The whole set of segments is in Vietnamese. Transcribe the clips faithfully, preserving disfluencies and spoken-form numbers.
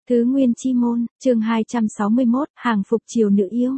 Tứ Nguyên Chi Môn, chương hai trăm sáu mươi mốt, hàng phục triều nữ yêu.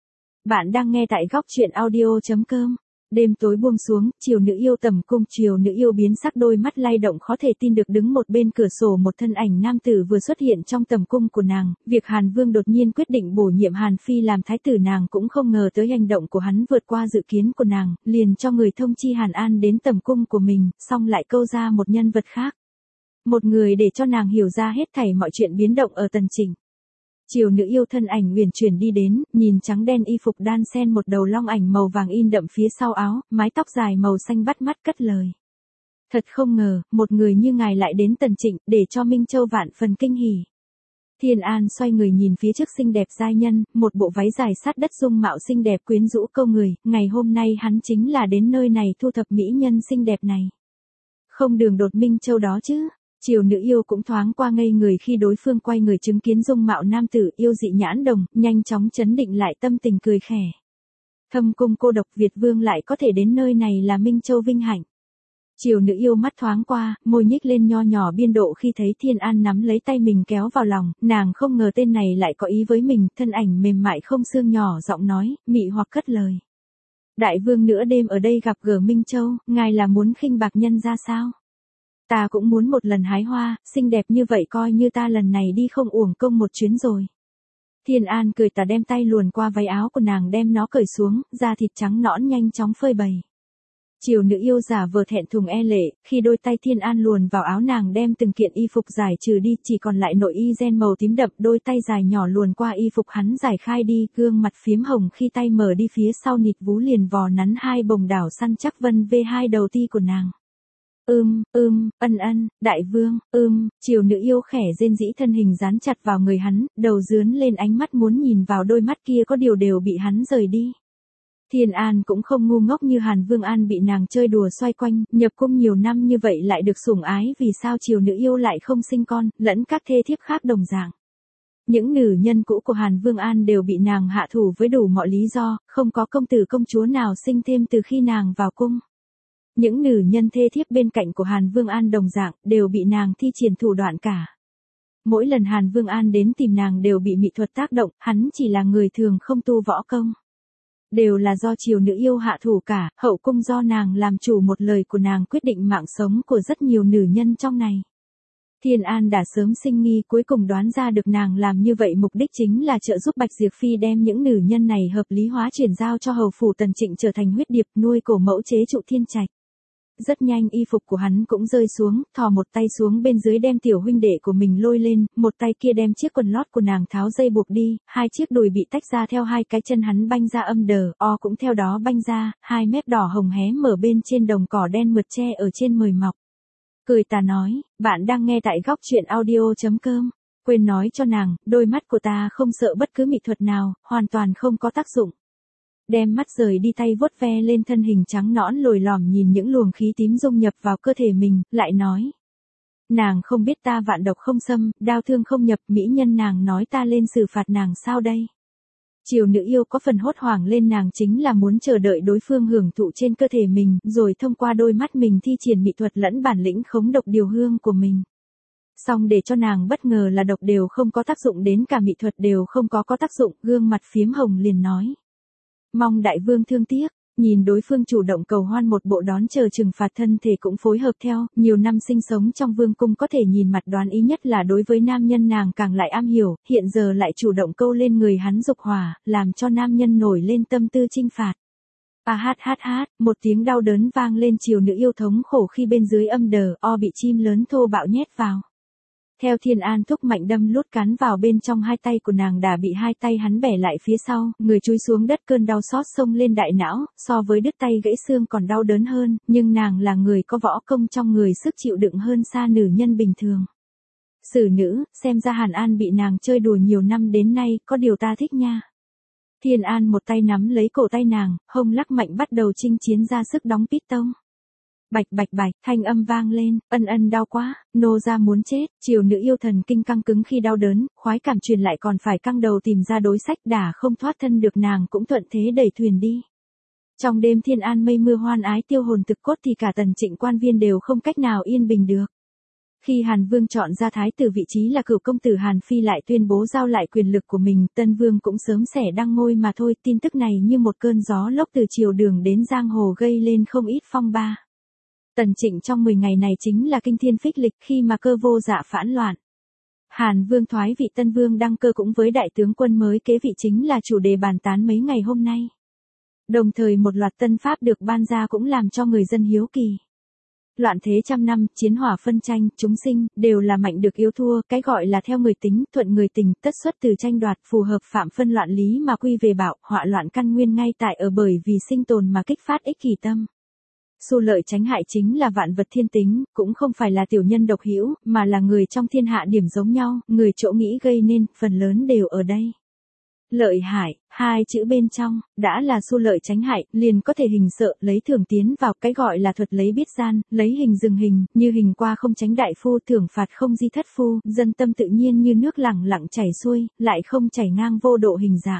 Bạn đang nghe tại góc truyện audio chấm com. Đêm tối buông xuống, triều nữ yêu tầm cung, triều nữ yêu biến sắc, đôi mắt lay động khó thể tin được, đứng một bên cửa sổ một thân ảnh nam tử vừa xuất hiện trong tầm cung của nàng. Việc Hàn Vương đột nhiên quyết định bổ nhiệm Hàn Phi làm thái tử, nàng cũng không ngờ tới hành động của hắn vượt qua dự kiến của nàng, liền cho người thông chi Hàn An đến tầm cung của mình, xong lại câu ra một nhân vật khác. Một người để cho nàng hiểu ra hết thảy mọi chuyện biến động ở Tần Trịnh. Triều nữ yêu thân ảnh uyển chuyển đi đến, nhìn trắng đen y phục đan xen một đầu long ảnh màu vàng in đậm phía sau áo, mái tóc dài màu xanh bắt mắt, cất lời. Thật không ngờ, một người như ngài lại đến Tần Trịnh, để cho Minh Châu vạn phần kinh hỉ. Thiên An xoay người nhìn phía trước xinh đẹp giai nhân, một bộ váy dài sát đất dung mạo xinh đẹp quyến rũ câu người, ngày hôm nay hắn chính là đến nơi này thu thập mỹ nhân xinh đẹp này. Không đường đột Minh Châu đó chứ. Triều nữ yêu cũng thoáng qua ngây người khi đối phương quay người chứng kiến dung mạo nam tử yêu dị nhãn đồng, nhanh chóng chấn định lại tâm tình, cười khẽ. Thâm cung cô độc, Việt vương lại có thể đến nơi này là Minh Châu vinh hạnh. Triều nữ yêu mắt thoáng qua, môi nhếch lên nho nhỏ biên độ khi thấy Thiên An nắm lấy tay mình kéo vào lòng, nàng không ngờ tên này lại có ý với mình, thân ảnh mềm mại không xương nhỏ giọng nói, mị hoặc cất lời. Đại vương nửa đêm ở đây gặp gỡ Minh Châu, ngài là muốn khinh bạc nhân ra sao? Ta cũng muốn một lần hái hoa, xinh đẹp như vậy coi như ta lần này đi không uổng công một chuyến rồi. Thiên An cười tà đem tay luồn qua váy áo của nàng đem nó cởi xuống, da thịt trắng nõn nhanh chóng phơi bày. Triều nữ yêu giả vờ thẹn thùng e lệ, khi đôi tay Thiên An luồn vào áo nàng đem từng kiện y phục giải trừ đi, chỉ còn lại nội y ren màu tím đậm, đôi tay dài nhỏ luồn qua y phục hắn giải khai đi, gương mặt phiếm hồng khi tay mở đi phía sau nịt vú liền vò nắn hai bồng đảo săn chắc vân vê hai đầu ti của nàng. Ưm, ưm, ân ân, đại vương, ưm, triều nữ yêu khẽ rên rỉ, thân hình dán chặt vào người hắn, đầu dướn lên, ánh mắt muốn nhìn vào đôi mắt kia có điều đều bị hắn rời đi. Thiên An cũng không ngu ngốc như Hàn Vương An bị nàng chơi đùa xoay quanh, nhập cung nhiều năm như vậy lại được sủng ái, vì sao triều nữ yêu lại không sinh con, lẫn các thê thiếp khác đồng dạng. Những nữ nhân cũ của Hàn Vương An đều bị nàng hạ thủ với đủ mọi lý do, không có công tử công chúa nào sinh thêm từ khi nàng vào cung. Những nữ nhân thê thiếp bên cạnh của Hàn Vương An đồng dạng, đều bị nàng thi triển thủ đoạn cả. Mỗi lần Hàn Vương An đến tìm nàng đều bị mỹ thuật tác động, hắn chỉ là người thường không tu võ công. Đều là do triều nữ yêu hạ thủ cả, hậu cung do nàng làm chủ, một lời của nàng quyết định mạng sống của rất nhiều nữ nhân trong này. Thiên An đã sớm sinh nghi, cuối cùng đoán ra được nàng làm như vậy mục đích chính là trợ giúp Bạch Diệp Phi đem những nữ nhân này hợp lý hóa, chuyển giao cho hầu phủ Tần Trịnh trở thành huyết điệp, nuôi cổ mẫu chế trụ thiên trạch. Rất nhanh y phục của hắn cũng rơi xuống, thò một tay xuống bên dưới đem tiểu huynh đệ của mình lôi lên, một tay kia đem chiếc quần lót của nàng tháo dây buộc đi, hai chiếc đùi bị tách ra theo hai cái chân hắn banh ra, âm đờ, o cũng theo đó banh ra, hai mép đỏ hồng hé mở bên trên đồng cỏ đen mượt che ở trên mời mọc. Cười tà nói, bạn đang nghe tại góc truyện audio chấm com, quên nói cho nàng, đôi mắt của ta không sợ bất cứ mỹ thuật nào, hoàn toàn không có tác dụng. Đem mắt rời đi, tay vuốt ve lên thân hình trắng nõn lồi lòm, nhìn những luồng khí tím dung nhập vào cơ thể mình, lại nói. Nàng không biết ta vạn độc không xâm, đao thương không nhập, mỹ nhân nàng nói ta lên xử phạt nàng sao đây? Triều nữ yêu có phần hốt hoảng lên, nàng chính là muốn chờ đợi đối phương hưởng thụ trên cơ thể mình, rồi thông qua đôi mắt mình thi triển mỹ thuật lẫn bản lĩnh khống độc điều hương của mình. Xong để cho nàng bất ngờ là độc đều không có tác dụng, đến cả mỹ thuật đều không có có tác dụng, gương mặt phiếm hồng liền nói. Mong đại vương thương tiếc, nhìn đối phương chủ động cầu hoan, một bộ đón chờ trừng phạt, thân thể cũng phối hợp theo, nhiều năm sinh sống trong vương cung có thể nhìn mặt đoán ý, nhất là đối với nam nhân nàng càng lại am hiểu, hiện giờ lại chủ động câu lên người hắn dục hỏa, làm cho nam nhân nổi lên tâm tư chinh phạt. A hát hát hát, một tiếng đau đớn vang lên, triều nữ yêu thống khổ khi bên dưới âm đờ, o bị chim lớn thô bạo nhét vào. Theo Thiên An thúc mạnh đâm lút cắn vào bên trong, hai tay của nàng đã bị hai tay hắn bẻ lại phía sau, người chúi xuống đất, cơn đau xót xông lên đại não, so với đứt tay gãy xương còn đau đớn hơn, nhưng nàng là người có võ công trong người, sức chịu đựng hơn xa nữ nhân bình thường. Xử nữ, xem ra Hàn An bị nàng chơi đùa nhiều năm đến nay, có điều ta thích nha. Thiên An một tay nắm lấy cổ tay nàng, hông lắc mạnh bắt đầu chinh chiến ra sức đóng piston. Bạch bạch bạch, thanh âm vang lên, ân ân đau quá, nô ra muốn chết, triều nữ yêu thần kinh căng cứng khi đau đớn, khoái cảm truyền lại còn phải căng đầu tìm ra đối sách, đả không thoát thân được, nàng cũng thuận thế đẩy thuyền đi. Trong đêm Thiên An mây mưa hoan ái tiêu hồn thực cốt thì cả Tần Trịnh quan viên đều không cách nào yên bình được. Khi Hàn Vương chọn ra thái tử vị trí là cửu công tử Hàn Phi lại tuyên bố giao lại quyền lực của mình, Tân Vương cũng sớm xẻ đăng ngôi mà thôi, tin tức này như một cơn gió lốc từ triều đường đến giang hồ gây lên không ít phong ba. Tần Trịnh trong mười ngày này chính là kinh thiên phích lịch khi mà Cơ Vô Dạ phản loạn. Hàn Vương thoái vị, Tân Vương đăng cơ cũng với đại tướng quân mới kế vị chính là chủ đề bàn tán mấy ngày hôm nay. Đồng thời một loạt tân pháp được ban ra cũng làm cho người dân hiếu kỳ. Loạn thế trăm năm, chiến hỏa phân tranh, chúng sinh, đều là mạnh được yếu thua, cái gọi là theo người tính, thuận người tình, tất xuất từ tranh đoạt, phù hợp phạm phân loạn lý mà quy về bảo, họa loạn căn nguyên ngay tại ở bởi vì sinh tồn mà kích phát ích kỷ tâm. Xu lợi tránh hại chính là vạn vật thiên tính, cũng không phải là tiểu nhân độc hữu, mà là người trong thiên hạ điểm giống nhau, người chỗ nghĩ gây nên, phần lớn đều ở đây. Lợi hại, hai chữ bên trong, đã là xu lợi tránh hại, liền có thể hình sợ, lấy thưởng tiến vào, cái gọi là thuật lấy biết gian, lấy hình dừng hình, như hình qua không tránh đại phu, thưởng phạt không di thất phu, dân tâm tự nhiên như nước lẳng lặng chảy xuôi, lại không chảy ngang vô độ hình dạng.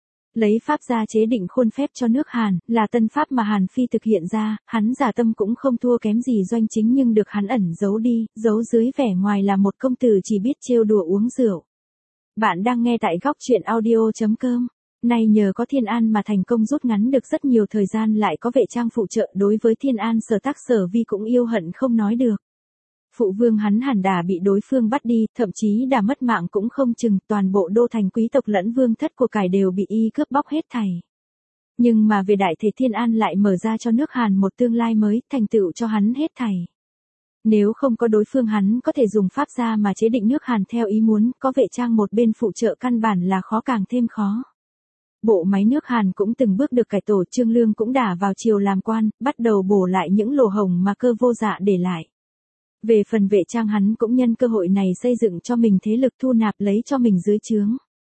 Lấy pháp gia chế định khuôn phép cho nước Hàn, là tân pháp mà Hàn Phi thực hiện ra, hắn giả tâm cũng không thua kém gì Doanh Chính nhưng được hắn ẩn giấu đi, giấu dưới vẻ ngoài là một công tử chỉ biết trêu đùa uống rượu. Bạn đang nghe tại góc truyện audio chấm com. Nay nhờ có Thiên An mà thành công rút ngắn được rất nhiều thời gian, lại có vệ trang phụ trợ, đối với Thiên An Sở Tác Sở Vi cũng yêu hận không nói được. Phụ vương hắn hẳn đà bị đối phương bắt đi, thậm chí đã mất mạng cũng không chừng, toàn bộ đô thành quý tộc lẫn vương thất của cải đều bị y cướp bóc hết thảy. Nhưng mà về đại thể Thiên An lại mở ra cho nước Hàn một tương lai mới, thành tựu cho hắn hết thảy. Nếu không có đối phương hắn có thể dùng pháp gia mà chế định nước Hàn theo ý muốn, có vệ trang một bên phụ trợ căn bản là khó càng thêm khó. Bộ máy nước Hàn cũng từng bước được cải tổ, Trương Lương cũng đã vào triều làm quan, bắt đầu bổ lại những lỗ hổng mà Cơ Vô Dạ để lại. Về phần vệ trang hắn cũng nhân cơ hội này xây dựng cho mình thế lực, thu nạp lấy cho mình dưới trướng.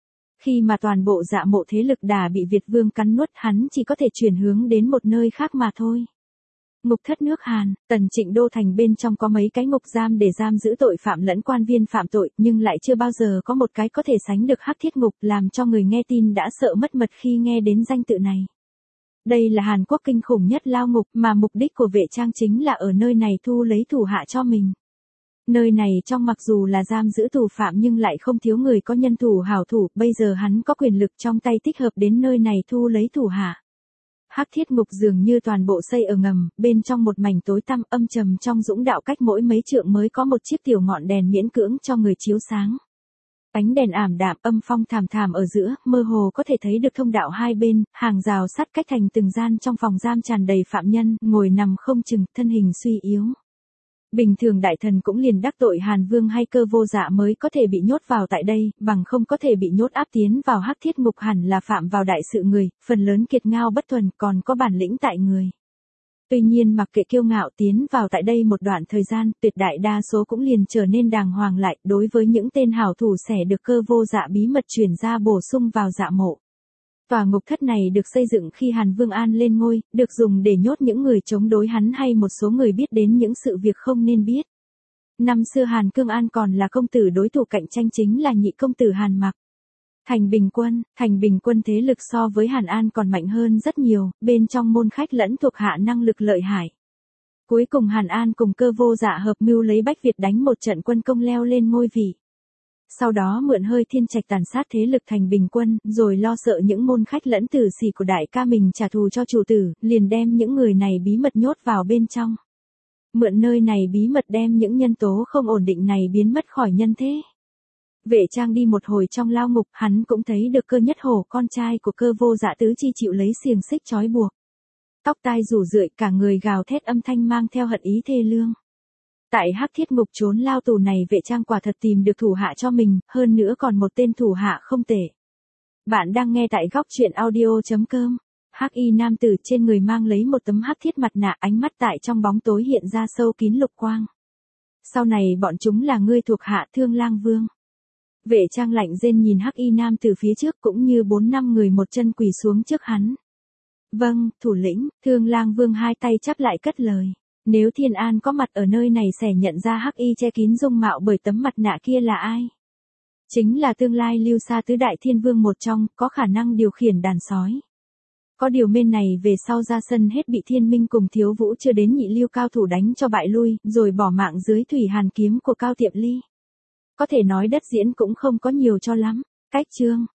Khi mà toàn bộ Dạ Mộ thế lực đã bị Việt vương cắn nuốt, hắn chỉ có thể chuyển hướng đến một nơi khác mà thôi. Ngục thất nước Hàn, Tần Trịnh đô thành bên trong có mấy cái ngục giam để giam giữ tội phạm lẫn quan viên phạm tội, nhưng lại chưa bao giờ có một cái có thể sánh được Hắc Thiết Ngục, làm cho người nghe tin đã sợ mất mật khi nghe đến danh tự này. Đây là Hàn Quốc kinh khủng nhất lao ngục, mà mục đích của vệ trang chính là ở nơi này thu lấy thủ hạ cho mình. Nơi này trong mặc dù là giam giữ tù phạm nhưng lại không thiếu người có nhân thủ hảo thủ, bây giờ hắn có quyền lực trong tay tích hợp đến nơi này thu lấy thủ hạ. Hắc Thiết Ngục dường như toàn bộ xây ở ngầm, bên trong một mảnh tối tăm âm trầm, trong dũng đạo cách mỗi mấy trượng mới có một chiếc tiểu ngọn đèn miễn cưỡng cho người chiếu sáng. Ánh đèn ảm đạm, âm phong thảm thảm ở giữa, mơ hồ có thể thấy được thông đạo hai bên, hàng rào sắt cách thành từng gian, trong phòng giam tràn đầy phạm nhân, ngồi nằm không chừng, thân hình suy yếu. Bình thường đại thần cũng liền đắc tội Hàn Vương hay Cơ Vô Dạ mới có thể bị nhốt vào tại đây, bằng không có thể bị nhốt áp tiến vào Hắc Thiết Ngục hẳn là phạm vào đại sự người, phần lớn kiệt ngao bất thuần, còn có bản lĩnh tại người. Tuy nhiên mặc kệ kiêu ngạo tiến vào tại đây một đoạn thời gian, tuyệt đại đa số cũng liền trở nên đàng hoàng lại, đối với những tên hảo thủ xẻ được Cơ Vô Dạ bí mật chuyển ra bổ sung vào Dạ Mộ. Tòa ngục thất này được xây dựng khi Hàn Vương An lên ngôi, được dùng để nhốt những người chống đối hắn hay một số người biết đến những sự việc không nên biết. Năm xưa Hàn Cương An còn là công tử, đối thủ cạnh tranh chính là nhị công tử Hàn Mặc. Thành Bình Quân, Thành Bình Quân thế lực so với Hàn An còn mạnh hơn rất nhiều, bên trong môn khách lẫn thuộc hạ năng lực lợi hại. Cuối cùng Hàn An cùng Cơ Vô Dạ hợp mưu lấy Bách Việt đánh một trận quân công leo lên ngôi vị. Sau đó mượn hơi thiên trạch tàn sát thế lực Thành Bình Quân, rồi lo sợ những môn khách lẫn tử sĩ của đại ca mình trả thù cho chủ tử, liền đem những người này bí mật nhốt vào bên trong. Mượn nơi này bí mật đem những nhân tố không ổn định này biến mất khỏi nhân thế. Vệ trang đi một hồi trong lao ngục, hắn cũng thấy được Cơ Nhất Hổ, con trai của Cơ Vô Dạ tứ chi chịu lấy xiềng xích trói buộc. Tóc tai rủ rượi, cả người gào thét âm thanh mang theo hận ý thê lương. Tại Hắc Thiết Ngục trốn lao tù này, vệ trang quả thật tìm được thủ hạ cho mình, hơn nữa còn một tên thủ hạ không tệ. Bạn đang nghe tại góc truyện audio chấm com. Hắc y nam tử trên người mang lấy một tấm hắc thiết mặt nạ, ánh mắt tại trong bóng tối hiện ra sâu kín lục quang. Sau này bọn chúng là ngươi thuộc hạ Thương Lang Vương. Vệ trang lạnh rên nhìn hắc y nam từ phía trước, cũng như bốn năm người một chân quỳ xuống trước hắn. Vâng, thủ lĩnh. Thương Lang Vương hai tay chắp lại cất lời. Nếu Thiên An có mặt ở nơi này sẽ nhận ra hắc y che kín dung mạo bởi tấm mặt nạ kia là ai. Chính là tương lai Lưu Sa tứ đại thiên vương một trong, có khả năng điều khiển đàn sói. Có điều bên này về sau ra sân hết bị Thiên Minh cùng Thiếu Vũ chưa đến nhị lưu cao thủ đánh cho bại lui, rồi bỏ mạng dưới thủy hàn kiếm của Cao Tiệm Ly. Có thể nói đất diễn cũng không có nhiều cho lắm. Cách chương